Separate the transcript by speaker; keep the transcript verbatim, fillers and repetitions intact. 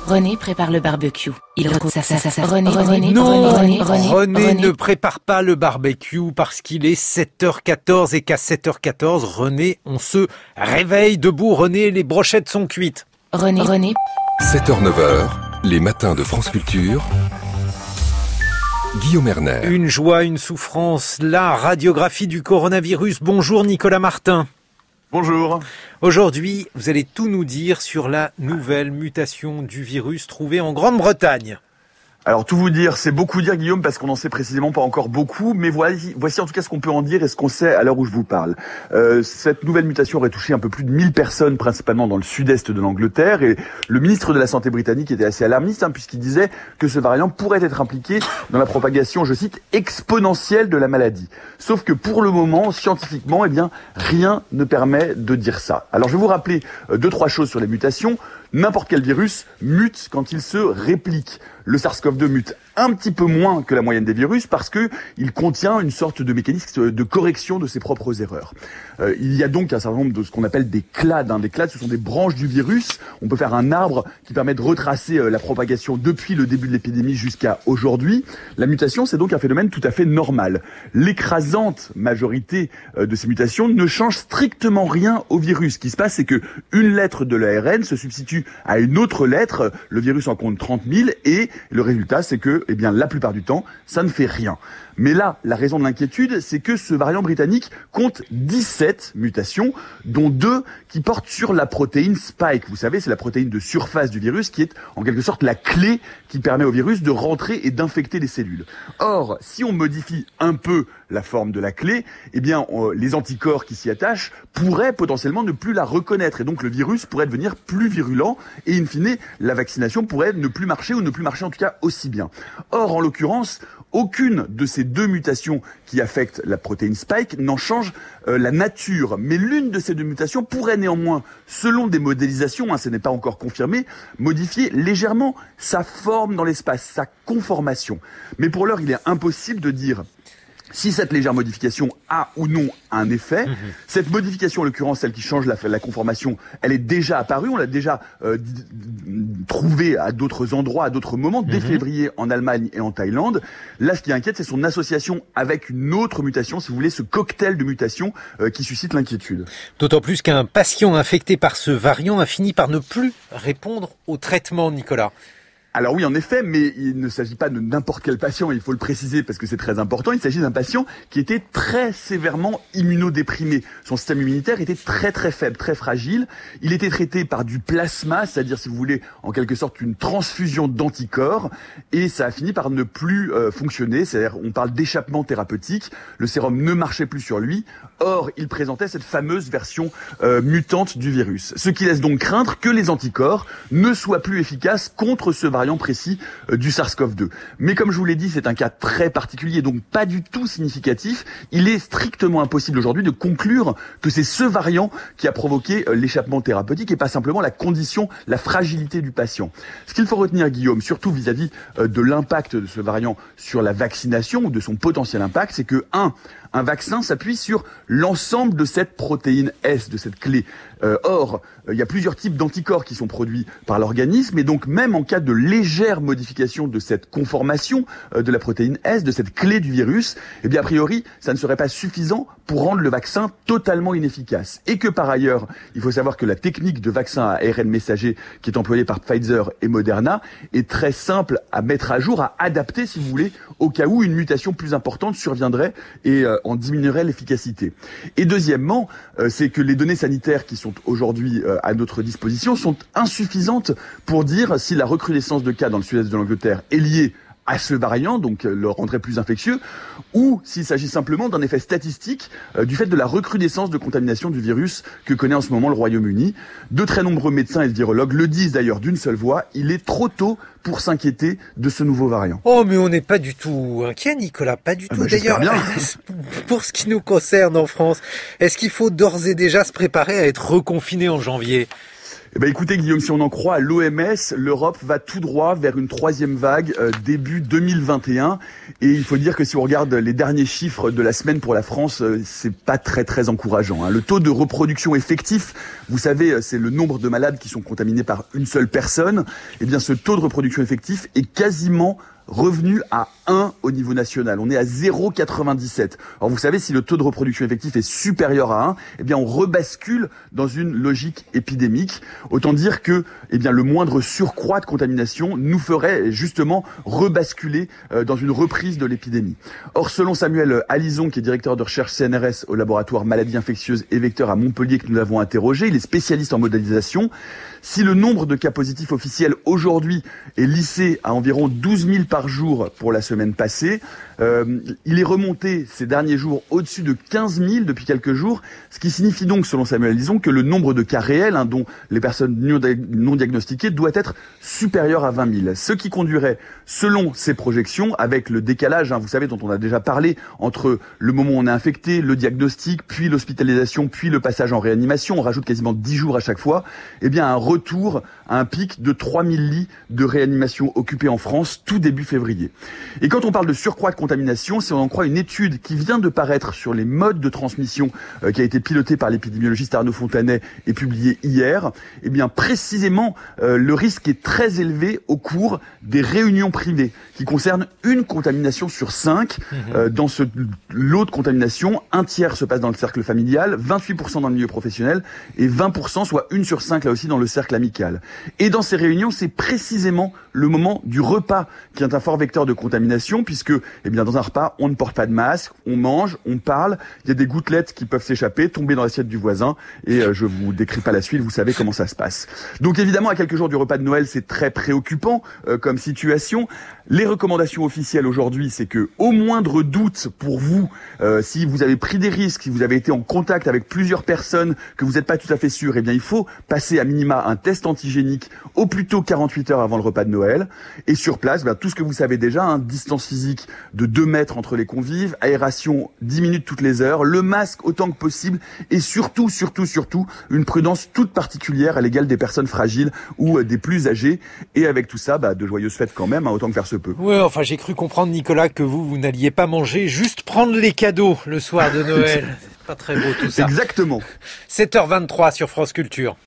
Speaker 1: René prépare le barbecue. Il retrouve sa sa sa sa. René, René,
Speaker 2: non,
Speaker 1: René, René,
Speaker 2: René
Speaker 1: René
Speaker 2: ne prépare pas le barbecue parce qu'il est sept heures quatorze et qu'à sept heures quatorze, René, on se réveille debout. René, les brochettes sont cuites.
Speaker 1: René, René.
Speaker 3: sept heures neuf heures, les matins de France Culture. Guillaume Erner.
Speaker 2: Une joie, une souffrance, la radiographie du coronavirus. Bonjour Nicolas Martin.
Speaker 4: Bonjour.
Speaker 2: Aujourd'hui, vous allez tout nous dire sur la nouvelle mutation du virus trouvée en Grande-Bretagne.
Speaker 4: Alors tout vous dire, c'est beaucoup dire Guillaume parce qu'on n'en sait précisément pas encore beaucoup, mais voici, voici en tout cas ce qu'on peut en dire et ce qu'on sait à l'heure où je vous parle. Euh, cette nouvelle mutation aurait touché un peu plus de mille personnes, principalement dans le sud-est de l'Angleterre, et le ministre de la Santé britannique était assez alarmiste hein, puisqu'il disait que ce variant pourrait être impliqué dans la propagation, je cite, exponentielle de la maladie. Sauf que pour le moment, scientifiquement, eh bien, rien ne permet de dire ça. Alors je vais vous rappeler euh, deux, trois choses sur les mutations. N'importe quel virus mute quand il se réplique. Le SARS-C o V deux mute un petit peu moins que la moyenne des virus parce que il contient une sorte de mécanisme de correction de ses propres erreurs. Euh, il y a donc un certain nombre de ce qu'on appelle des clades. Hein. Des clades, ce sont des branches du virus. On peut faire un arbre qui permet de retracer euh, la propagation depuis le début de l'épidémie jusqu'à aujourd'hui. La mutation, c'est donc un phénomène tout à fait normal. L'écrasante majorité euh, de ces mutations ne change strictement rien au virus. Ce qui se passe, c'est que une lettre de l'A R N se substitue à une autre lettre. Le virus en compte trente mille et le résultat, c'est que, eh bien, la plupart du temps, ça ne fait rien. Mais là, la raison de l'inquiétude, c'est que ce variant britannique compte dix-sept mutations, dont deux qui portent sur la protéine spike. Vous savez, c'est la protéine de surface du virus qui est en quelque sorte la clé qui permet au virus de rentrer et d'infecter les cellules. Or, si on modifie un peu la forme de la clé, eh bien, on, les anticorps qui s'y attachent pourraient potentiellement ne plus la reconnaître. Et donc, le virus pourrait devenir plus virulent et, in fine, la vaccination pourrait ne plus marcher ou ne plus marcher en tout cas aussi bien. Or, en l'occurrence, aucune de ces deux mutations qui affectent la protéine spike n'en change euh, la nature. Mais l'une de ces deux mutations pourrait néanmoins, selon des modélisations, hein, ce n'est pas encore confirmé, modifier légèrement sa forme dans l'espace, sa conformation. Mais pour l'heure, il est impossible de dire si cette légère modification a ou non un effet. Mmh. Cette modification, en l'occurrence, celle qui change la, la conformation, elle est déjà apparue, on l'a déjà euh, d- d- trouvée à d'autres endroits, à d'autres moments, dès mmh. février en Allemagne et en Thaïlande. Là, ce qui inquiète, c'est son association avec une autre mutation, si vous voulez, ce cocktail de mutations euh, qui suscite l'inquiétude.
Speaker 2: D'autant plus qu'un patient infecté par ce variant a fini par ne plus répondre au traitement, Nicolas.
Speaker 4: Alors oui, en effet, mais il ne s'agit pas de n'importe quel patient, il faut le préciser parce que c'est très important. Il s'agit d'un patient qui était très sévèrement immunodéprimé. Son système immunitaire était très très faible, très fragile. Il était traité par du plasma, c'est-à-dire, si vous voulez, en quelque sorte une transfusion d'anticorps, et ça a fini par ne plus euh, fonctionner. C'est-à-dire, on parle d'échappement thérapeutique. Le sérum ne marchait plus sur lui. Or, il présentait cette fameuse version euh, mutante du virus. Ce qui laisse donc craindre que les anticorps ne soient plus efficaces contre ce variant précis euh, du SARS-C o V deux. Mais comme je vous l'ai dit, c'est un cas très particulier, donc pas du tout significatif. Il est strictement impossible aujourd'hui de conclure que c'est ce variant qui a provoqué euh, l'échappement thérapeutique et pas simplement la condition, la fragilité du patient. Ce qu'il faut retenir, Guillaume, surtout vis-à-vis euh, de l'impact de ce variant sur la vaccination ou de son potentiel impact, c'est que, un, un vaccin s'appuie sur l'ensemble de cette protéine S, de cette clé. Euh, or, euh, il y a plusieurs types d'anticorps qui sont produits par l'organisme, et donc même en cas de légère modification de cette conformation euh, de la protéine S, de cette clé du virus, eh bien a priori, ça ne serait pas suffisant pour rendre le vaccin totalement inefficace. Et que par ailleurs, il faut savoir que la technique de vaccin à A R N messager qui est employée par Pfizer et Moderna est très simple à mettre à jour, à adapter, si vous voulez, au cas où une mutation plus importante surviendrait et euh, en diminuerait l'efficacité. Et deuxièmement, euh, c'est que les données sanitaires qui sont aujourd'hui euh, à notre disposition sont insuffisantes pour dire si la recrudescence de cas dans le sud-est de l'Angleterre est liée à ce variant, donc euh, le rendrait plus infectieux, ou s'il s'agit simplement d'un effet statistique euh, du fait de la recrudescence de contamination du virus que connaît en ce moment le Royaume-Uni. De très nombreux médecins et virologues le disent d'ailleurs d'une seule voix, il est trop tôt pour s'inquiéter de ce nouveau variant.
Speaker 2: Oh, mais on n'est pas du tout inquiet, Nicolas, pas du tout.
Speaker 4: Ah bah,
Speaker 2: d'ailleurs,
Speaker 4: bien.
Speaker 2: Pour ce qui nous concerne en France, est-ce qu'il faut d'ores et déjà se préparer à être reconfiné en janvier ?
Speaker 4: Eh ben écoutez Guillaume, si on en croit à l'O M S, l'Europe va tout droit vers une troisième vague euh, début deux mille vingt et un. Et il faut dire que si on regarde les derniers chiffres de la semaine pour la France, euh, c'est pas très très encourageant. Hein. Le taux de reproduction effectif, vous savez, c'est le nombre de malades qui sont contaminés par une seule personne. Eh bien ce taux de reproduction effectif est quasiment revenu à un au niveau national. On est à zéro virgule quatre-vingt-dix-sept. Alors vous savez, si le taux de reproduction effectif est supérieur à un, eh bien on rebascule dans une logique épidémique. Autant dire que eh bien le moindre surcroît de contamination nous ferait justement rebasculer euh, dans une reprise de l'épidémie. Or, selon Samuel Alison, qui est directeur de recherche C N R S au laboratoire maladies infectieuses et vecteurs à Montpellier, que nous avons interrogé, il est spécialiste en modélisation. Si le nombre de cas positifs officiels aujourd'hui est lissé à environ douze mille par jour pour la semaine passée, euh, il est remonté ces derniers jours au-dessus de quinze mille depuis quelques jours, ce qui signifie donc, selon Samuel Alison, que le nombre de cas réels, hein, dont les personnes non diagnostiquées, doit être supérieur à vingt mille. Ce qui conduirait, selon ces projections, avec le décalage, hein, vous savez, dont on a déjà parlé, entre le moment où on est infecté, le diagnostic, puis l'hospitalisation, puis le passage en réanimation, on rajoute quasiment dix jours à chaque fois, eh bien un retour à un pic de trois mille lits de réanimation occupés en France tout début février. Et quand on parle de surcroît de contamination, si on en croit une étude qui vient de paraître sur les modes de transmission euh, qui a été pilotée par l'épidémiologiste Arnaud Fontanet et publiée hier, eh bien précisément euh, le risque est très élevé au cours des réunions privées qui concernent une contamination sur cinq. Mmh. Euh, dans ce lot de contamination, un tiers se passe dans le cercle familial, vingt-huit pour cent dans le milieu professionnel et vingt pour cent, soit une sur cinq là aussi dans le cercle amical. Et dans ces réunions, c'est précisément le moment du repas qui est un fort vecteur de contamination, puisque eh bien dans un repas, on ne porte pas de masque, on mange, on parle, il y a des gouttelettes qui peuvent s'échapper, tomber dans l'assiette du voisin, et euh, je vous décris pas la suite, vous savez comment ça se passe. Donc évidemment, à quelques jours du repas de Noël, c'est très préoccupant euh, comme situation. Les recommandations officielles aujourd'hui, c'est que au moindre doute pour vous, euh, si vous avez pris des risques, si vous avez été en contact avec plusieurs personnes, que vous n'êtes pas tout à fait sûr, eh bien il faut passer à minima un test antigénique au plus tôt quarante-huit heures avant le repas de Noël. Et sur place, ben, tout ce que vous savez déjà, hein, distance physique de deux mètres entre les convives, aération dix minutes toutes les heures, le masque autant que possible, et surtout, surtout, surtout, une prudence toute particulière à l'égard des personnes fragiles ou euh, des plus âgées. Et avec tout ça, ben, de joyeuses fêtes quand même, hein, autant que faire se peut.
Speaker 2: Ouais, enfin j'ai cru comprendre, Nicolas, que vous, vous n'alliez pas manger, juste prendre les cadeaux le soir de Noël. Pas très beau tout ça.
Speaker 4: Exactement.
Speaker 2: sept heures vingt-trois sur France Culture.